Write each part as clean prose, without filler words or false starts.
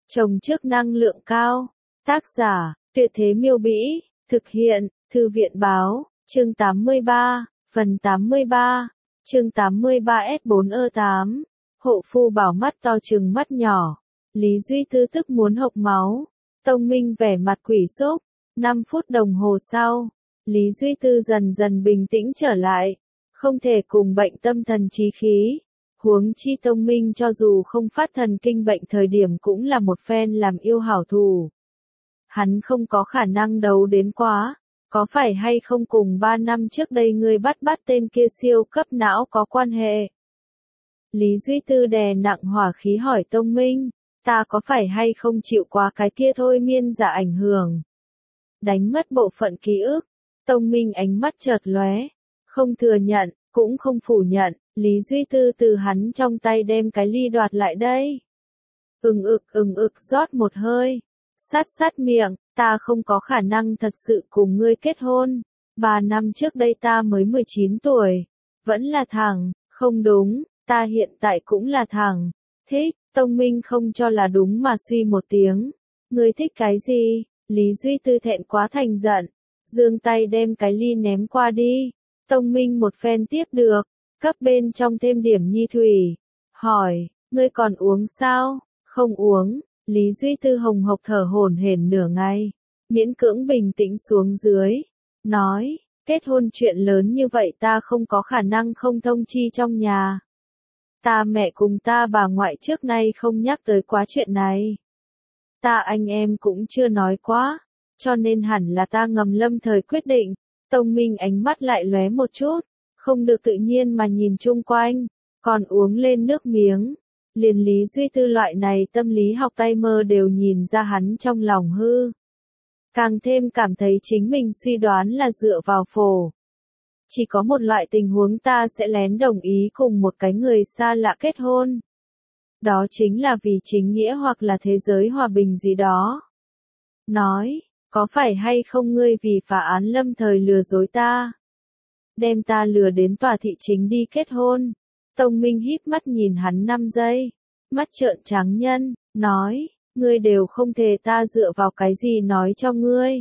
Trồng trước năng lượng cao. Tác giả, Tuyệt Thế Miêu Bĩ. Thực hiện, Thư viện Báo. Chương 83. Phần 83. Chương 83S4E8. Hộ phu bảo mắt to trừng mắt nhỏ. Lý Duy Tư tức muốn hộc máu. Tông Minh vẻ mặt quỷ xúc. 5 phút đồng hồ sau, Lý Duy Tư dần dần bình tĩnh trở lại. Không thể cùng bệnh tâm thần trí khí. Huống chi Tông Minh cho dù không phát thần kinh bệnh thời điểm cũng là một phen làm yêu hảo thủ. Hắn không có khả năng đấu đến quá. Có phải hay không cùng 3 năm trước đây ngươi bắt tên kia siêu cấp não có quan hệ? Lý Duy Tư đè nặng hỏa khí hỏi Tông Minh, ta có phải hay không chịu quá cái kia thôi miên giả ảnh hưởng? Đánh mất bộ phận ký ức. Tông Minh ánh mắt chợt lóe, không thừa nhận, cũng không phủ nhận. Lý Duy Tư từ hắn trong tay đem cái ly đoạt lại đây. Ừng ực rót một hơi. Sát miệng, ta không có khả năng thật sự cùng ngươi kết hôn. 3 năm trước đây ta mới 19 tuổi. Vẫn là thằng, không đúng, ta hiện tại cũng là thằng. Thích, Tông Minh không cho là đúng mà suy một tiếng. Ngươi thích cái gì? Lý Duy Tư thẹn quá thành giận. Giương tay đem cái ly ném qua đi. Tông Minh một phen tiếp được. Cấp bên trong thêm điểm nhi thủy. Hỏi, ngươi còn uống sao? Không uống. Lý Duy Tư hồng hộc thở hổn hển nửa ngày. Miễn cưỡng bình tĩnh xuống dưới. Nói, kết hôn chuyện lớn như vậy ta không có khả năng không thông chi trong nhà. Ta mẹ cùng ta bà ngoại trước nay không nhắc tới quá chuyện này. Ta anh em cũng chưa nói quá. Cho nên hẳn là ta ngầm lâm thời quyết định. Tông Minh ánh mắt lại lóe một chút. Không được tự nhiên mà nhìn chung quanh. Còn uống lên nước miếng. Liền Lý Duy Tư loại này tâm lý học tay mơ đều nhìn ra hắn trong lòng hư. Càng thêm cảm thấy chính mình suy đoán là dựa vào phổ. Chỉ có một loại tình huống ta sẽ lén đồng ý cùng một cái người xa lạ kết hôn. Đó chính là vì chính nghĩa hoặc là thế giới hòa bình gì đó. Nói, có phải hay không ngươi vì phá án lâm thời lừa dối ta? Đem ta lừa đến tòa thị chính đi kết hôn. Tông Minh híp mắt nhìn hắn 5 giây. Mắt trợn trắng nhân, nói, ngươi đều không thể ta dựa vào cái gì nói cho ngươi.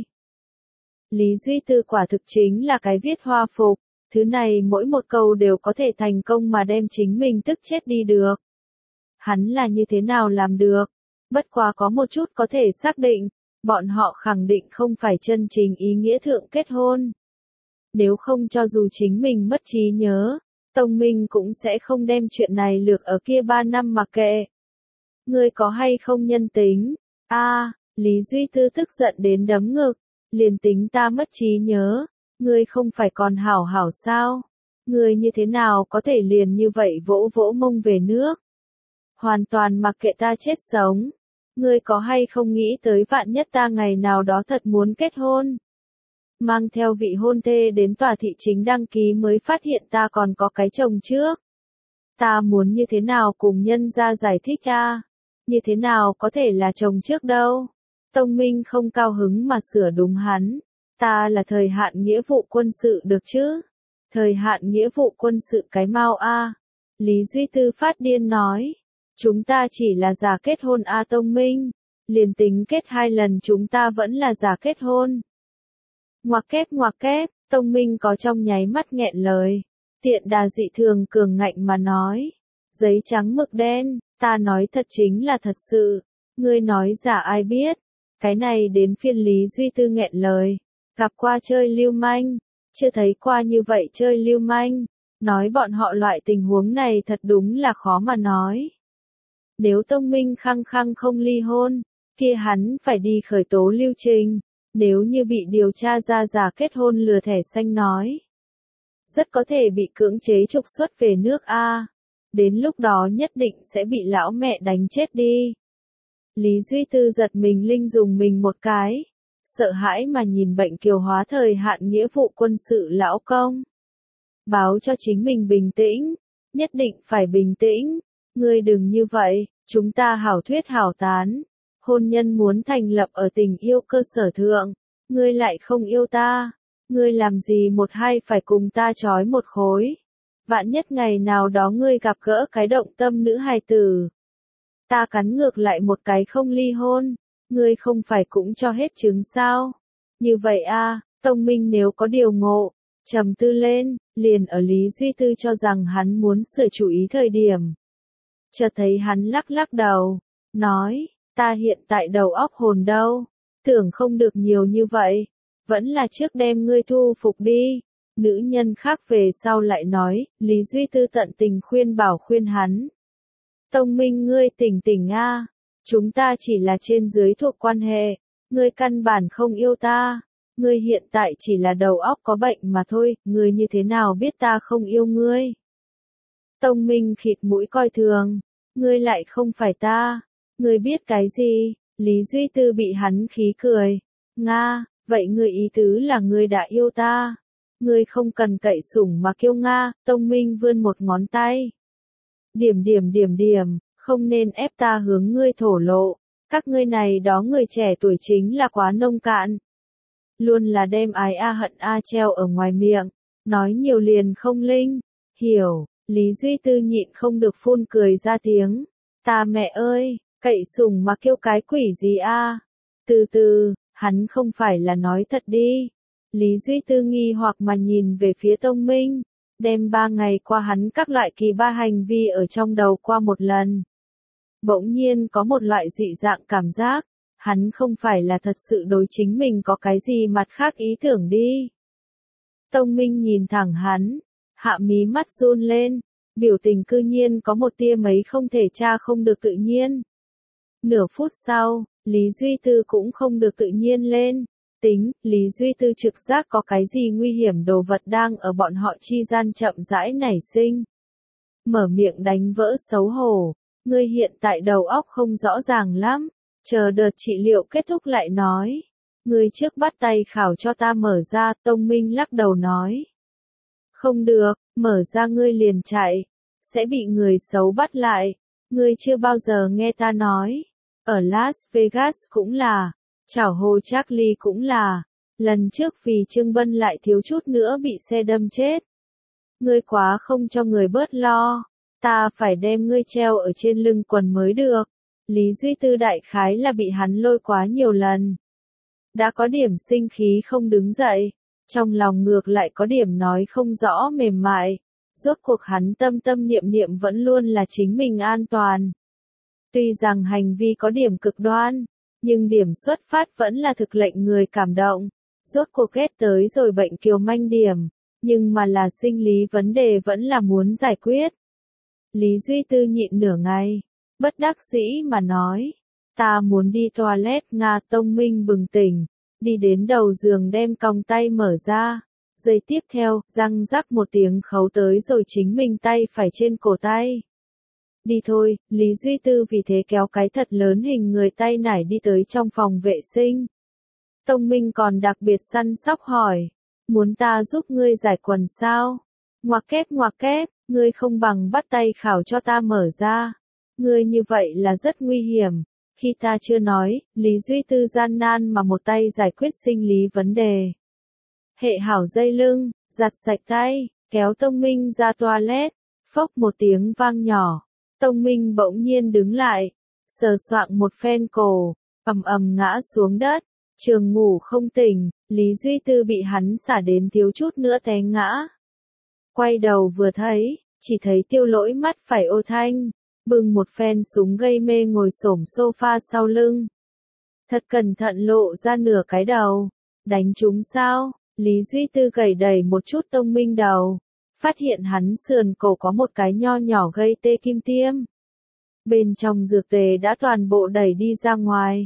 Lý Duy Tư quả thực chính là cái viết hoa phục. Thứ này mỗi một câu đều có thể thành công mà đem chính mình tức chết đi được. Hắn là như thế nào làm được? Bất quá có một chút có thể xác định. Bọn họ khẳng định không phải chân chính ý nghĩa thượng kết hôn. Nếu không cho dù chính mình mất trí nhớ, Tông Minh cũng sẽ không đem chuyện này lược ở kia 3 năm mặc kệ. Ngươi có hay không nhân tính? Lý Duy Tư tức giận đến đấm ngực. Liền tính ta mất trí nhớ, ngươi không phải còn hảo hảo sao? Ngươi như thế nào có thể liền như vậy vỗ vỗ mông về nước? Hoàn toàn mặc kệ ta chết sống. Ngươi có hay không nghĩ tới vạn nhất ta ngày nào đó thật muốn kết hôn? Mang theo vị hôn thê đến tòa thị chính đăng ký mới phát hiện ta còn có cái chồng trước. Ta muốn như thế nào cùng nhân gia giải thích a? Như thế nào có thể là chồng trước đâu? Tông Minh không cao hứng mà sửa đúng hắn. Ta là thời hạn nghĩa vụ quân sự được chứ? Thời hạn nghĩa vụ quân sự cái mau a. Lý Duy Tư phát điên nói. Chúng ta chỉ là giả kết hôn a Tông Minh. Liền tính kết 2 lần chúng ta vẫn là giả kết hôn. Ngoặc kép, Tông Minh có trong nháy mắt nghẹn lời. Tiện đà dị thường cường ngạnh mà nói. Giấy trắng mực đen, ta nói thật chính là thật sự. Ngươi nói giả ai biết. Cái này đến phiên Lý Duy Tư nghẹn lời. Gặp qua chơi lưu manh. Chưa thấy qua như vậy chơi lưu manh. Nói bọn họ loại tình huống này thật đúng là khó mà nói. Nếu Tông Minh khăng khăng không ly hôn, kia hắn phải đi khởi tố lưu trình. Nếu như bị điều tra ra giả kết hôn lừa thẻ xanh nói. Rất có thể bị cưỡng chế trục xuất về nước A. Đến lúc đó nhất định sẽ bị lão mẹ đánh chết đi. Lý Duy Tư giật mình linh dùng mình một cái. Sợ hãi mà nhìn bệnh kiều hóa thời hạn nghĩa vụ quân sự lão công. Báo cho chính mình bình tĩnh. Nhất định phải bình tĩnh. Ngươi đừng như vậy, chúng ta hảo thuyết hảo tán. Hôn nhân muốn thành lập ở tình yêu cơ sở thượng. Ngươi lại không yêu ta. Ngươi làm gì một hai phải cùng ta trói một khối. Vạn nhất ngày nào đó ngươi gặp gỡ cái động tâm nữ hài tử. Ta cắn ngược lại một cái không ly hôn, ngươi không phải cũng cho hết trứng sao? Như vậy a, Tông Minh nếu có điều ngộ, trầm tư lên, liền ở Lý Duy Tư cho rằng hắn muốn sửa chủ ý thời điểm. Chợt thấy hắn lắc lắc đầu, nói, ta hiện tại đầu óc hồn đâu, tưởng không được nhiều như vậy, vẫn là trước đem ngươi thu phục đi. Nữ nhân khác về sau lại nói, Lý Duy Tư tận tình khuyên bảo khuyên hắn. Tông Minh ngươi tỉnh tỉnh a, chúng ta chỉ là trên dưới thuộc quan hệ, ngươi căn bản không yêu ta, ngươi hiện tại chỉ là đầu óc có bệnh mà thôi, ngươi như thế nào biết ta không yêu ngươi? Tông Minh khịt mũi coi thường, ngươi lại không phải ta, ngươi biết cái gì? Lý Duy Tư bị hắn khí cười, Nga, vậy ngươi ý tứ là ngươi đã yêu ta, ngươi không cần cậy sủng mà kêu Nga. Tông Minh vươn một ngón tay. Điểm, không nên ép ta hướng ngươi thổ lộ, các ngươi này đó người trẻ tuổi chính là quá nông cạn. Luôn là đem ái a hận a treo ở ngoài miệng, nói nhiều liền không linh, hiểu, Lý Duy Tư nhịn không được phun cười ra tiếng, ta mẹ ơi, cậy sủng mà kêu cái quỷ gì a? Từ từ, hắn không phải là nói thật đi. Lý Duy Tư nghi hoặc mà nhìn về phía Tông Minh, đem 3 ngày qua hắn các loại kỳ ba hành vi ở trong đầu qua một lần. Bỗng nhiên có một loại dị dạng cảm giác, hắn không phải là thật sự đối chính mình có cái gì mặt khác ý tưởng đi. Tông Minh nhìn thẳng hắn, hạ mí mắt run lên, biểu tình cư nhiên có một tia mấy không thể tra không được tự nhiên. Nửa phút sau, Lý Duy Tư cũng không được tự nhiên lên. Tính, Lý Duy Tư trực giác có cái gì nguy hiểm đồ vật đang ở bọn họ chi gian chậm rãi nảy sinh. Mở miệng đánh vỡ xấu hổ, ngươi hiện tại đầu óc không rõ ràng lắm, chờ đợt trị liệu kết thúc lại nói. Ngươi trước bắt tay khảo cho ta mở ra, Tông Minh lắc đầu nói. Không được, mở ra ngươi liền chạy, sẽ bị người xấu bắt lại, ngươi chưa bao giờ nghe ta nói. Ở Las Vegas cũng là. Chảo hồ Charlie cũng là, lần trước vì Trương Bân lại thiếu chút nữa bị xe đâm chết. Ngươi quá không cho người bớt lo, ta phải đem ngươi treo ở trên lưng quần mới được. Lý Duy Tư đại khái là bị hắn lôi quá nhiều lần. Đã có điểm sinh khí không đứng dậy, trong lòng ngược lại có điểm nói không rõ mềm mại. Rốt cuộc hắn tâm tâm niệm niệm vẫn luôn là chính mình an toàn. Tuy rằng hành vi có điểm cực đoan, nhưng điểm xuất phát vẫn là thực lệnh người cảm động. Rốt cuộc ghét tới rồi bệnh kiều manh điểm, nhưng mà là sinh lý vấn đề vẫn là muốn giải quyết. Lý Duy Tư nhịn nửa ngày, bất đắc dĩ mà nói, ta muốn đi toilet. Nga. Tông Minh bừng tỉnh, đi đến đầu giường đem còng tay mở ra, giây tiếp theo, răng rắc một tiếng khấu tới rồi chính mình tay phải trên cổ tay. Đi thôi, Lý Duy Tư vì thế kéo cái thật lớn hình người tay nải đi tới trong phòng vệ sinh. Tông Minh còn đặc biệt săn sóc hỏi, muốn ta giúp ngươi giải quần sao? Ngoặc kép, ngươi không bằng bắt tay khảo cho ta mở ra. Ngươi như vậy là rất nguy hiểm. Khi ta chưa nói, Lý Duy Tư gian nan mà một tay giải quyết sinh lý vấn đề. Hệ hảo dây lưng, giặt sạch tay, kéo Tông Minh ra toilet, phốc một tiếng vang nhỏ. Tông Minh bỗng nhiên đứng lại, sờ soạng một phen cổ, ầm ngã xuống đất, trường ngủ không tỉnh, Lý Duy Tư bị hắn xả đến thiếu chút nữa té ngã. Quay đầu vừa thấy, chỉ thấy Tiêu Lỗi mắt phải ô thanh, bưng một phen súng gây mê ngồi xổm sofa sau lưng. Thật cẩn thận lộ ra nửa cái đầu, đánh trúng sao? Lý Duy Tư gẩy đẩy một chút Tông Minh đầu. Phát hiện hắn sườn cổ có một cái nho nhỏ gây tê kim tiêm. Bên trong dược tề đã toàn bộ đẩy đi ra ngoài.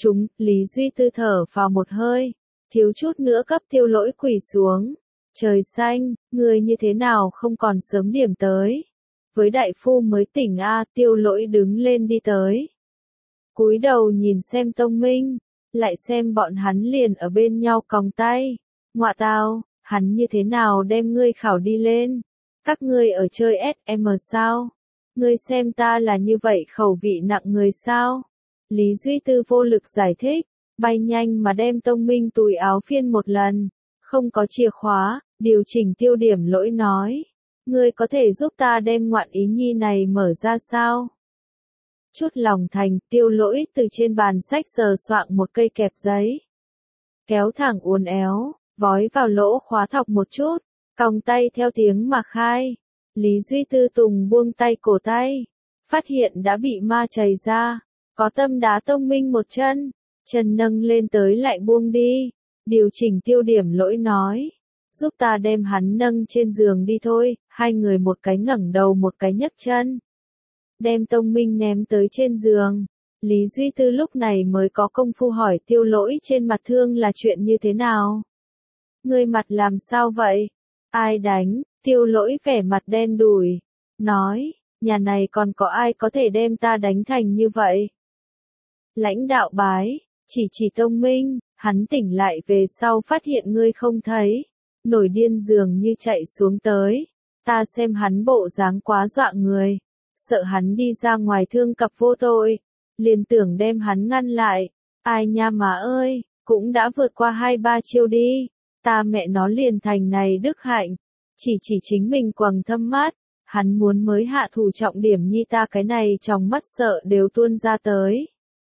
Lý Duy Tư thở vào một hơi, thiếu chút nữa cấp Tiêu Lỗi quỳ xuống. Trời xanh, người như thế nào không còn sớm điểm tới. Với đại phu mới tỉnh a. Tiêu Lỗi đứng lên đi tới. Cúi đầu nhìn xem Tông Minh, lại xem bọn hắn liền ở bên nhau còng tay. Ngọa tao, hắn như thế nào đem ngươi khảo đi lên? Các ngươi ở chơi SM sao? Ngươi xem ta là như vậy khẩu vị nặng người sao? Lý Duy Tư vô lực giải thích, bay nhanh mà đem Tông Minh túi áo phiên một lần. Không có chìa khóa, điều chỉnh tiêu điểm Lỗi nói. Ngươi có thể giúp ta đem ngoạn ý nhi này mở ra sao? Chút lòng thành, Tiêu Lỗi từ trên bàn sách sờ soạng một cây kẹp giấy. Kéo thẳng uốn éo, vói vào lỗ khóa thọc một chút, còng tay theo tiếng mà khai. Lý Duy Tư Tùng buông tay cổ tay, phát hiện đã bị ma chày ra, có tâm đá Tông Minh một chân, chân nâng lên tới lại buông đi, điều chỉnh tiêu điểm Lỗi nói, giúp ta đem hắn nâng trên giường đi thôi, hai người một cái ngẩng đầu một cái nhấc chân. Đem Tông Minh ném tới trên giường, Lý Duy Tư lúc này mới có công phu hỏi Tiêu Lỗi trên mặt thương là chuyện như thế nào. Ngươi mặt làm sao vậy? Ai đánh? Tiêu Lỗi vẻ mặt đen đủi, nói, nhà này còn có ai có thể đem ta đánh thành như vậy? Lãnh đạo bái, chỉ Tông Minh, hắn tỉnh lại về sau phát hiện ngươi không thấy, nổi điên dường như chạy xuống tới, ta xem hắn bộ dáng quá dọa người, sợ hắn đi ra ngoài thương cập vô tội, liền tưởng đem hắn ngăn lại, ai nha má ơi, cũng đã vượt qua 2-3 chiêu đi, ta mẹ nó liền thành này đức hạnh, chỉ chính mình quầng thâm mắt, hắn muốn mới hạ thủ trọng điểm nhi ta cái này trong mắt sợ đều tuôn ra tới.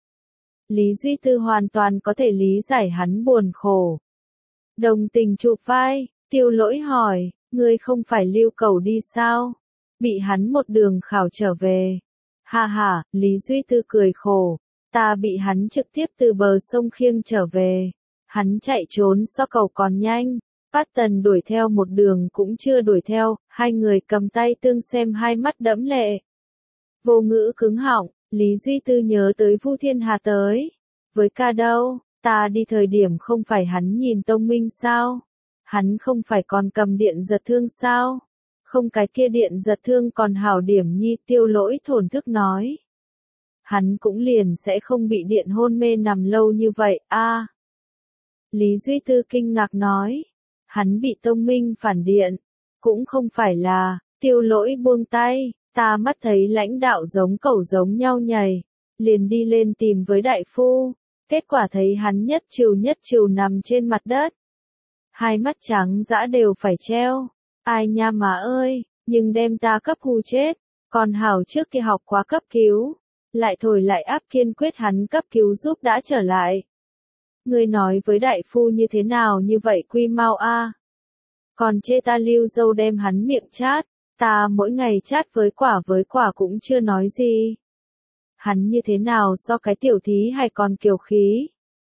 Lý Duy Tư hoàn toàn có thể lý giải hắn buồn khổ. Đồng tình chụp vai, Tiêu Lỗi hỏi, ngươi không phải lưu cầu đi sao? Bị hắn một đường khảo trở về. Ha ha, Lý Duy Tư cười khổ, ta bị hắn trực tiếp từ bờ sông khiêng trở về. Hắn chạy trốn so cầu còn nhanh, Patton đuổi theo một đường cũng chưa đuổi theo, hai người cầm tay tương xem hai mắt đẫm lệ. Vô ngữ cứng họng, Lý Duy Tư nhớ tới Vu Thiên Hà tới. Với ca đâu, ta đi thời điểm không phải hắn nhìn Tông Minh sao? Hắn không phải còn cầm điện giật thương sao? Không cái kia điện giật thương còn hảo điểm nhi, Tiêu Lỗi thổn thức nói. Hắn cũng liền sẽ không bị điện hôn mê nằm lâu như vậy, a. Lý Duy Tư kinh ngạc nói. Hắn bị Tông Minh phản điện. Cũng không phải là, Tiêu Lỗi buông tay, ta mắt thấy lãnh đạo giống cẩu giống nhau nhảy. Liền đi lên tìm với đại phu. Kết quả thấy hắn nhất trừ nằm trên mặt đất. Hai mắt trắng dã đều phải treo. Ai nha má ơi, nhưng đem ta cấp hù chết. Còn hảo trước kia học quá cấp cứu. Lại thổi lại áp kiên quyết hắn cấp cứu giúp đã trở lại. Ngươi nói với đại phu như thế nào như vậy quy mau a? Còn chê ta lưu dâu đem hắn miệng chát, ta mỗi ngày chát với quả cũng chưa nói gì. Hắn như thế nào so cái tiểu thí hay còn kiều khí?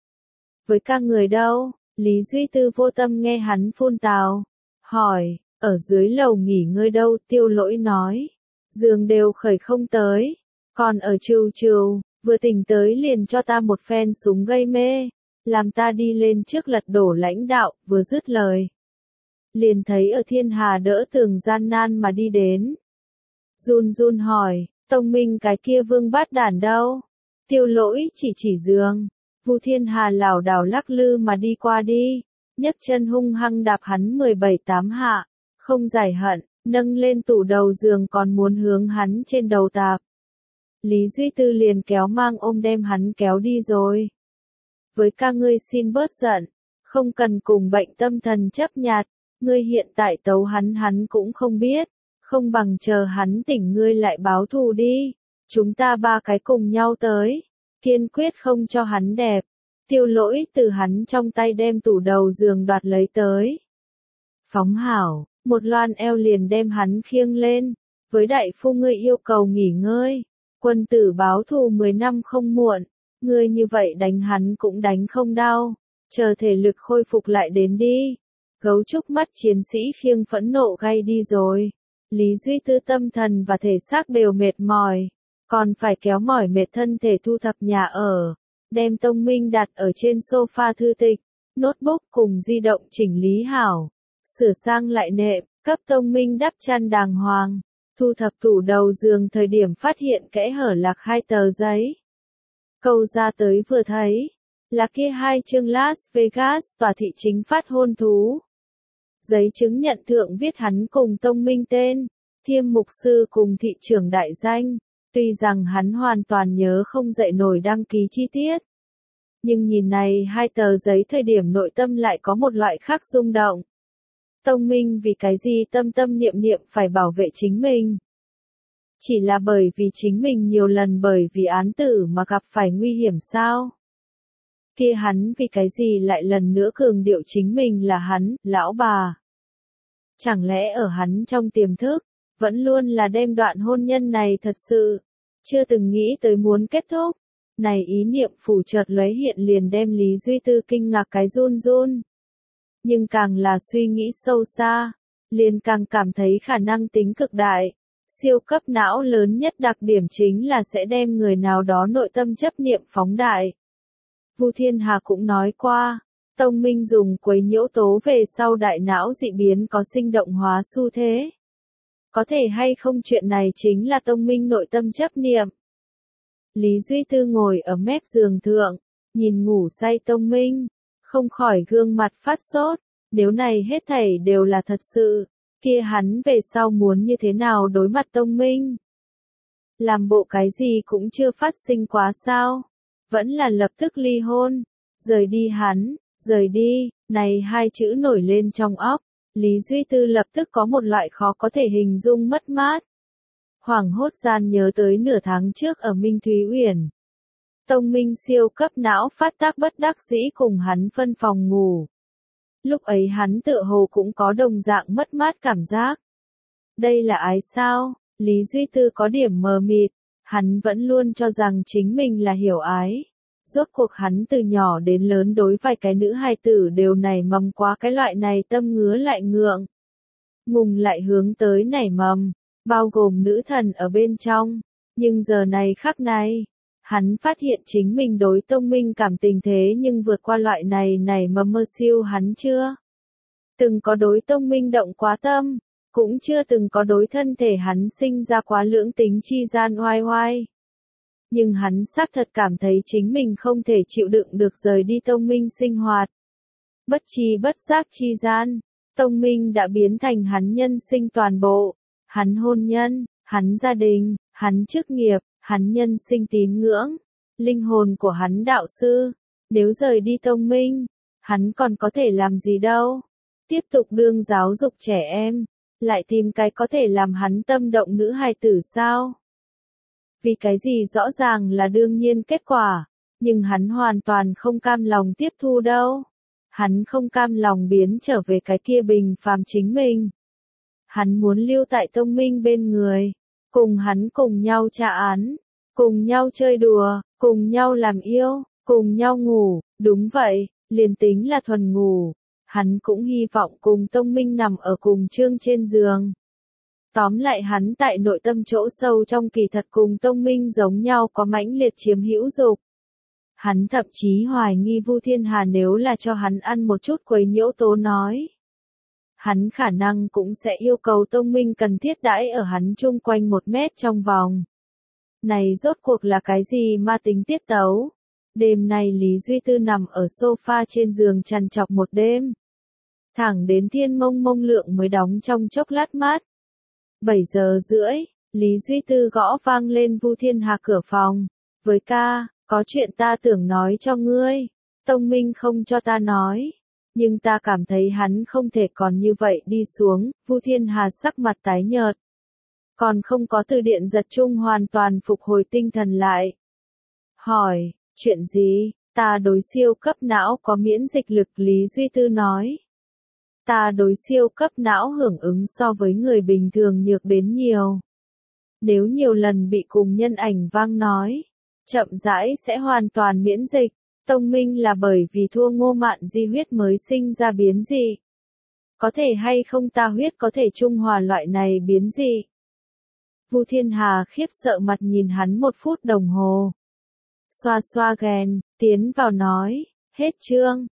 Với ca người đâu? Lý Duy Tư vô tâm nghe hắn phun tào. Hỏi, ở dưới lầu nghỉ ngơi đâu? Tiêu Lỗi nói. Giường đều khởi không tới. Còn ở trừ, vừa tỉnh tới liền cho ta một phen súng gây mê. Làm ta đi lên trước lật đổ lãnh đạo, vừa dứt lời. Liền thấy ở Thiên Hà đỡ tường gian nan mà đi đến. Run hỏi, Tông Minh cái kia vương bát đản đâu? Tiêu Lỗi chỉ giường. Vu Thiên Hà lảo đảo lắc lư mà đi qua đi, nhấc chân hung hăng đạp hắn 17-8 hạ, không giải hận, nâng lên tủ đầu giường còn muốn hướng hắn trên đầu tạp. Lý Duy Tư liền kéo mang ôm đem hắn kéo đi rồi. Với ca ngươi xin bớt giận, không cần cùng bệnh tâm thần chấp nhặt, ngươi hiện tại tấu hắn cũng không biết, không bằng chờ hắn tỉnh ngươi lại báo thù đi, chúng ta ba cái cùng nhau tới, kiên quyết không cho hắn đẹp. Tiêu Lỗi từ hắn trong tay đem tủ đầu giường đoạt lấy tới. Phóng hảo, một loan eo liền đem hắn khiêng lên, với đại phu ngươi yêu cầu nghỉ ngơi, quân tử báo thù 10 năm không muộn, ngươi như vậy đánh hắn cũng đánh không đau, chờ thể lực khôi phục lại đến đi. Gấu trúc mắt chiến sĩ khiêng phẫn nộ gay đi rồi, Lý Duy Tư tâm thần và thể xác đều mệt mỏi, còn phải kéo mỏi mệt thân thể thu thập nhà ở. Đem Tông Minh đặt ở trên sofa thư tịch, notebook cùng di động chỉnh lý hảo, sửa sang lại nệm, cấp Tông Minh đắp chăn đàng hoàng, thu thập tủ đầu giường thời điểm phát hiện kẽ hở lạc 2 tờ giấy. Câu ra tới vừa thấy, là kia 2 chương Las Vegas tòa thị chính phát hôn thú. Giấy chứng nhận thượng viết hắn cùng Tông Minh tên, Thiêm mục sư cùng thị trưởng đại danh. Tuy rằng hắn hoàn toàn nhớ không dậy nổi đăng ký chi tiết, nhưng nhìn này 2 tờ giấy thời điểm nội tâm lại có một loại khác rung động. Tông Minh vì cái gì tâm niệm phải bảo vệ chính mình? Chỉ là bởi vì chính mình nhiều lần bởi vì án tử mà gặp phải nguy hiểm sao? Kia hắn vì cái gì lại lần nữa cường điệu chính mình là hắn, lão bà? Chẳng lẽ ở hắn trong tiềm thức, vẫn luôn là đem đoạn hôn nhân này thật sự, chưa từng nghĩ tới muốn kết thúc. Này ý niệm phủ chợt lóe hiện liền đem Lý Duy Tư kinh ngạc cái run run. Nhưng càng là suy nghĩ sâu xa, liền càng cảm thấy khả năng tính cực đại. Siêu cấp não lớn nhất đặc điểm chính là sẽ đem người nào đó nội tâm chấp niệm phóng đại. Vu Thiên Hà cũng nói qua, Tông Minh dùng quấy nhiễu tố về sau đại não dị biến có sinh động hóa xu thế. Có thể hay không chuyện này chính là Tông Minh nội tâm chấp niệm. Lý Duy Tư ngồi ở mép giường thượng, nhìn ngủ say Tông Minh, không khỏi gương mặt phát sốt, nếu này hết thảy đều là thật sự, kia hắn về sau muốn như thế nào đối mặt Tông Minh? Làm bộ cái gì cũng chưa phát sinh quá sao? Vẫn là lập tức ly hôn, rời đi hắn, rời đi, này hai chữ nổi lên trong óc, Lý Duy Tư lập tức có một loại khó có thể hình dung mất mát. Hoảng hốt gian nhớ tới nửa tháng trước ở Minh Thúy Uyển. Tông Minh siêu cấp não phát tác bất đắc dĩ cùng hắn phân phòng ngủ. Lúc ấy hắn tựa hồ cũng có đồng dạng mất mát cảm giác. Đây là ái sao? Lý Duy Tư có điểm mờ mịt, hắn vẫn luôn cho rằng chính mình là hiểu ái. Rốt cuộc hắn từ nhỏ đến lớn đối vài cái nữ hài tử đều nảy mầm quá cái loại này tâm ngứa lại ngượng. Ngùng lại hướng tới nảy mầm, bao gồm nữ thần ở bên trong. Nhưng giờ này khắc này, hắn phát hiện chính mình đối Tông Minh cảm tình thế nhưng vượt qua loại này nảy mầm mơ siêu hắn chưa. Từng có đối Tông Minh động quá tâm, cũng chưa từng có đối thân thể hắn sinh ra quá lưỡng tính chi gian oai oai. Nhưng hắn xác thật cảm thấy chính mình không thể chịu đựng được rời đi Tông Minh sinh hoạt. Bất chi bất giác chi gian, Tông Minh đã biến thành hắn nhân sinh toàn bộ, hắn hôn nhân, hắn gia đình, hắn chức nghiệp, hắn nhân sinh tín ngưỡng, linh hồn của hắn đạo sư. Nếu rời đi Tông Minh, hắn còn có thể làm gì đâu? Tiếp tục đương giáo dục trẻ em, lại tìm cái có thể làm hắn tâm động nữ hài tử sao? Vì cái gì rõ ràng là đương nhiên kết quả, nhưng hắn hoàn toàn không cam lòng tiếp thu đâu. Hắn không cam lòng biến trở về cái kia bình phàm chính mình. Hắn muốn lưu tại Tông Minh bên người, cùng hắn cùng nhau tra án, cùng nhau chơi đùa, cùng nhau làm yêu, cùng nhau ngủ, đúng vậy, liền tính là thuần ngủ. Hắn cũng hy vọng cùng Tông Minh nằm ở cùng chương trên giường. Tóm lại hắn tại nội tâm chỗ sâu trong kỳ thật cùng Tông Minh giống nhau có mãnh liệt chiếm hữu dục. Hắn thậm chí hoài nghi Vu Thiên Hà nếu là cho hắn ăn một chút quấy nhiễu tố nói. Hắn khả năng cũng sẽ yêu cầu Tông Minh cần thiết đãi ở hắn chung quanh 1 mét trong vòng. Này rốt cuộc là cái gì ma tính tiết tấu? Đêm nay Lý Duy Tư nằm ở sofa trên giường trằn trọc một đêm. Thẳng đến thiên mông mông lượng mới đóng trong chốc lát mát. 7 giờ rưỡi, Lý Duy Tư gõ vang lên Vu Thiên Hà cửa phòng. Với ca, có chuyện ta tưởng nói cho ngươi. Tông Minh không cho ta nói. Nhưng ta cảm thấy hắn không thể còn như vậy đi xuống. Vu Thiên Hà sắc mặt tái nhợt. Còn không có từ điện giật chung hoàn toàn phục hồi tinh thần lại. Hỏi, chuyện gì? Ta đối siêu cấp não có miễn dịch lực, Lý Duy Tư nói. Ta đối siêu cấp não hưởng ứng so với người bình thường nhược đến nhiều. Nếu nhiều lần bị cùng nhân ảnh vang nói, chậm rãi sẽ hoàn toàn miễn dịch. Tông Minh là bởi vì thua Ngô Mạn Di huyết mới sinh ra biến dị. Có thể hay không ta huyết có thể trung hòa loại này biến dị? Vu Thiên Hà khiếp sợ mặt nhìn hắn 1 phút đồng hồ. Xoa xoa ghen, tiến vào nói, hết chương.